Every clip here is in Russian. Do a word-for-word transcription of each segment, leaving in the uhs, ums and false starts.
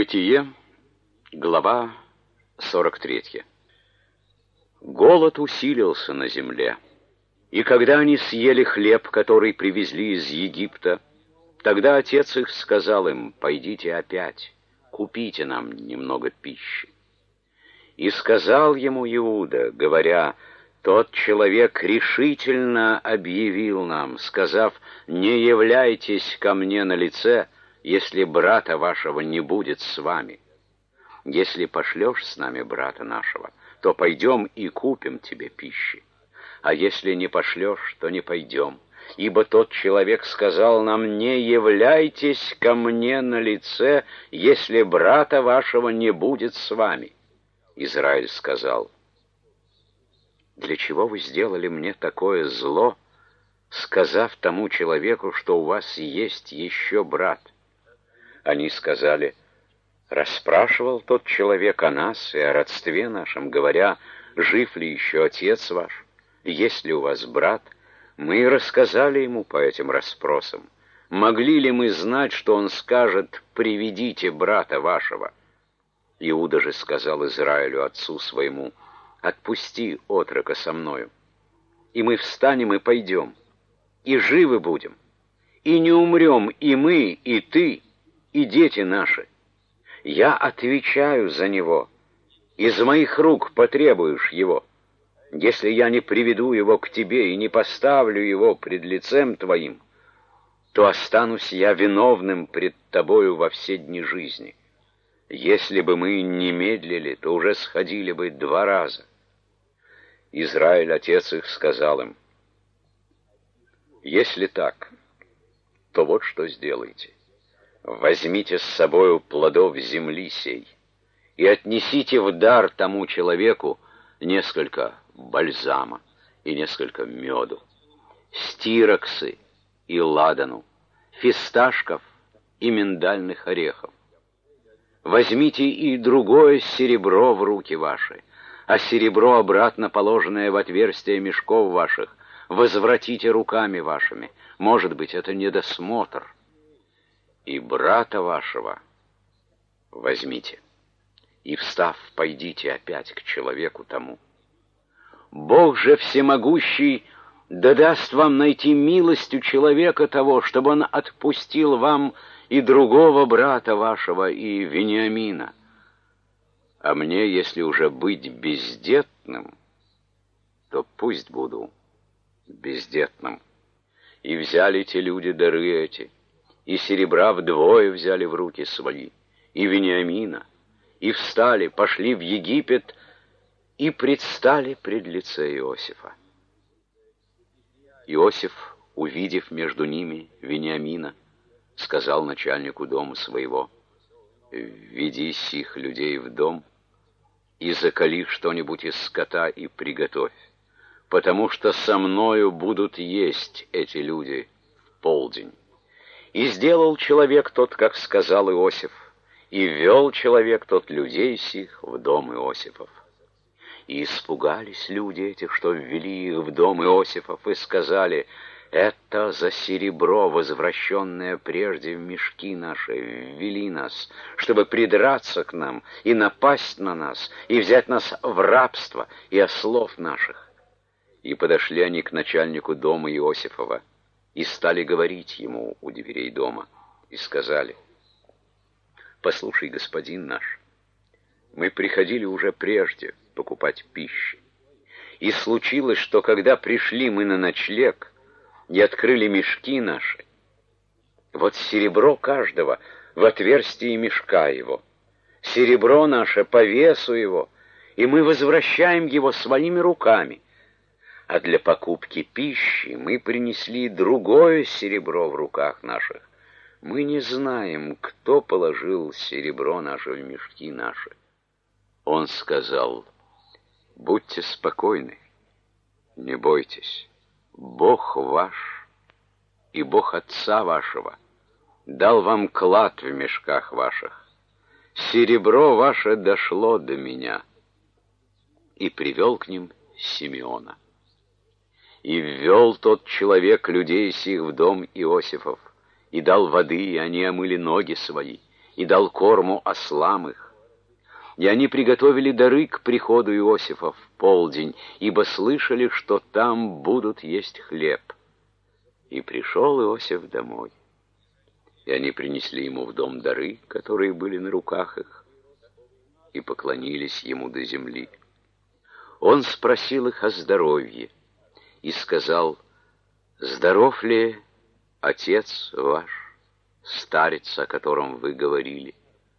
Бытие, глава сорок третья. Голод усилился на земле, и когда они съели хлеб, который привезли из Египта, тогда отец их сказал им: «Пойдите опять, купите нам немного пищи». И сказал ему Иуда, говоря: «Тот человек решительно объявил нам, сказав: не являйтесь ко мне на лице, если брата вашего не будет с вами. Если пошлешь с нами брата нашего, то пойдем и купим тебе пищи. А если не пошлешь, то не пойдем. Ибо тот человек сказал нам: не являйтесь ко мне на лице, если брата вашего не будет с вами». Израиль сказал: «Для чего вы сделали мне такое зло, сказав тому человеку, что у вас есть еще брат?» Они сказали: «Расспрашивал тот человек о нас и о родстве нашем, говоря: жив ли еще отец ваш, есть ли у вас брат? Мы и рассказали ему по этим расспросам. Могли ли мы знать, что он скажет: приведите брата вашего?» Иуда же сказал Израилю, отцу своему: «Отпусти отрока со мною, и мы встанем и пойдем, и живы будем, и не умрем и мы, и ты, и дети наши. Я отвечаю за него, из моих рук потребуешь его. Если я не приведу его к тебе и не поставлю его пред лицем твоим, то останусь я виновным пред тобою во все дни жизни. Если бы мы не медлили, то уже сходили бы два раза». Израиль, отец их, сказал им: «Если так, то вот что сделайте. Возьмите с собою плодов земли сей и отнесите в дар тому человеку несколько бальзама и несколько меду, стироксы и ладану, фисташков и миндальных орехов. Возьмите и другое серебро в руки ваши, а серебро, обратно положенное в отверстие мешков ваших, возвратите руками вашими. Может быть, это недосмотр. И брата вашего возьмите, и, встав, пойдите опять к человеку тому. Бог же всемогущий да даст вам найти милость у человека того, чтобы он отпустил вам и другого брата вашего, и Вениамина. А мне, если уже быть бездетным, то пусть буду бездетным». И взяли те люди дары эти, и серебра вдвое взяли в руки свои, и Вениамина, и встали, пошли в Египет, и предстали пред лице Иосифа. Иосиф, увидев между ними Вениамина, сказал начальнику дома своего: «Введи сих людей в дом и заколи что-нибудь из скота и приготовь, потому что со мною будут есть эти люди в полдень». И сделал человек тот, как сказал Иосиф, и ввел человек тот людей сих в дом Иосифов. И испугались люди этих, что ввели их в дом Иосифов, и сказали: «Это за серебро, возвращенное прежде в мешки наши, ввели нас, чтобы придраться к нам и напасть на нас, и взять нас в рабство и ослов наших». И подошли они к начальнику дома Иосифова, и стали говорить ему у дверей дома, и сказали: «Послушай, господин наш, мы приходили уже прежде покупать пищи, и случилось, что когда пришли мы на ночлег и открыли мешки наши, вот серебро каждого в отверстии мешка его, серебро наше по весу его, и мы возвращаем его своими руками. А для покупки пищи мы принесли другое серебро в руках наших. Мы не знаем, кто положил серебро наше в мешки наши». Он сказал: «Будьте спокойны, не бойтесь. Бог ваш и Бог отца вашего дал вам клад в мешках ваших. Серебро ваше дошло до меня». И привел к ним Симеона. И ввел тот человек людей сих в дом Иосифов, и дал воды, и они омыли ноги свои, и дал корму ослам их. И они приготовили дары к приходу Иосифа в полдень, ибо слышали, что там будут есть хлеб. И пришел Иосиф домой. И они принесли ему в дом дары, которые были на руках их, и поклонились ему до земли. Он спросил их о здоровье и сказал: «Здоров ли отец ваш, старец, о котором вы говорили?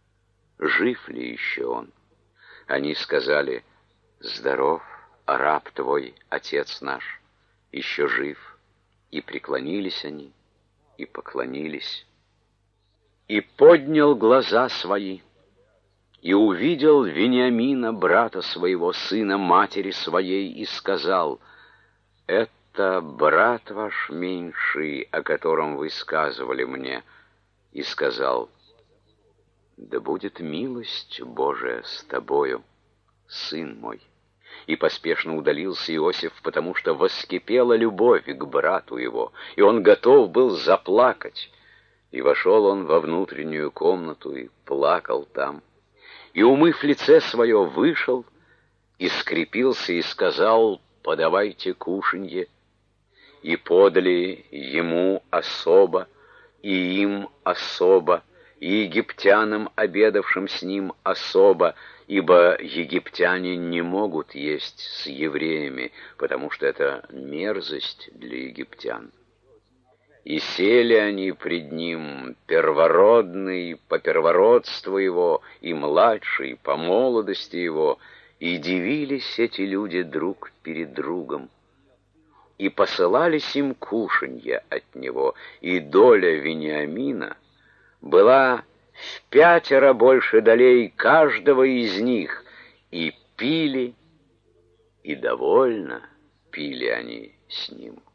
Жив ли еще он?» Они сказали: «Здоров, а раб твой, отец наш, еще жив». И преклонились они, и поклонились. И поднял глаза свои, и увидел Вениамина, брата своего, сына матери своей, и сказал: «Это брат ваш меньший, о котором вы сказывали мне». И сказал: «Да будет милость Божия с тобою, сын мой». И поспешно удалился Иосиф, потому что воскипела любовь к брату его, и он готов был заплакать. И вошел он во внутреннюю комнату и плакал там. И, умыв лице свое, вышел, и скрепился, и сказал: «Подавайте кушанье». И подали ему особо, и им особо, и египтянам, обедавшим с ним, особо, ибо египтяне не могут есть с евреями, потому что это мерзость для египтян. И сели они пред ним, первородный по первородству его, и младший по молодости его, и дивились эти люди друг перед другом. И посылались им кушанья от него, и доля Вениамина была в пятеро больше долей каждого из них, и пили, и довольно пили они с ним.